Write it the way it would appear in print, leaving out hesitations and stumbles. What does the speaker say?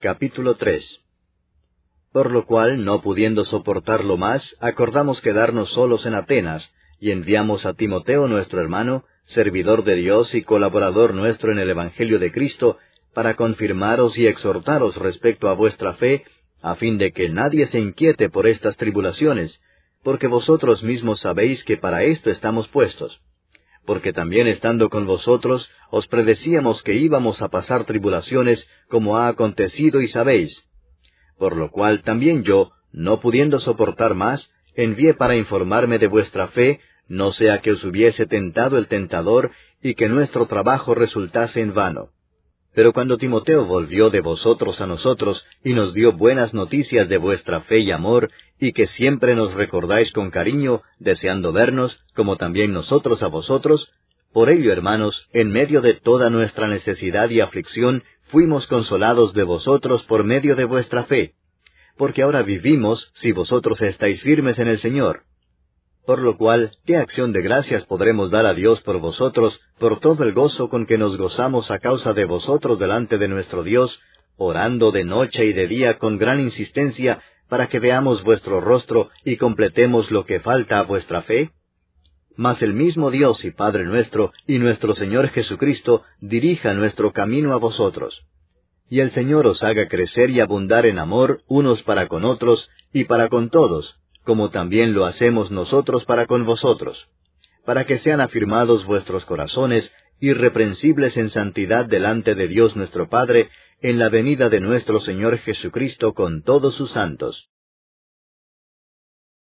Capítulo 3. Por lo cual, no pudiendo soportarlo más, acordamos quedarnos solos en Atenas, y enviamos a Timoteo nuestro hermano, servidor de Dios y colaborador nuestro en el Evangelio de Cristo, para confirmaros y exhortaros respecto a vuestra fe, a fin de que nadie se inquiete por estas tribulaciones, porque vosotros mismos sabéis que para esto estamos puestos. Porque también estando con vosotros, os predecíamos que íbamos a pasar tribulaciones, como ha acontecido y sabéis. Por lo cual también yo, no pudiendo soportar más, envié para informarme de vuestra fe, no sea que os hubiese tentado el tentador, y que nuestro trabajo resultase en vano. Pero cuando Timoteo volvió de vosotros a nosotros, y nos dio buenas noticias de vuestra fe y amor, y que siempre nos recordáis con cariño, deseando vernos, como también nosotros a vosotros, por ello, hermanos, en medio de toda nuestra necesidad y aflicción, fuimos consolados de vosotros por medio de vuestra fe. Porque ahora vivimos, si vosotros estáis firmes en el Señor. Por lo cual, ¿qué acción de gracias podremos dar a Dios por vosotros, por todo el gozo con que nos gozamos a causa de vosotros delante de nuestro Dios, orando de noche y de día con gran insistencia, para que veamos vuestro rostro y completemos lo que falta a vuestra fe? Mas el mismo Dios y Padre nuestro, y nuestro Señor Jesucristo, dirija nuestro camino a vosotros. Y el Señor os haga crecer y abundar en amor unos para con otros, y para con todos, como también lo hacemos nosotros para con vosotros, para que sean afirmados vuestros corazones, irreprensibles en santidad delante de Dios nuestro Padre, en la venida de nuestro Señor Jesucristo con todos sus santos.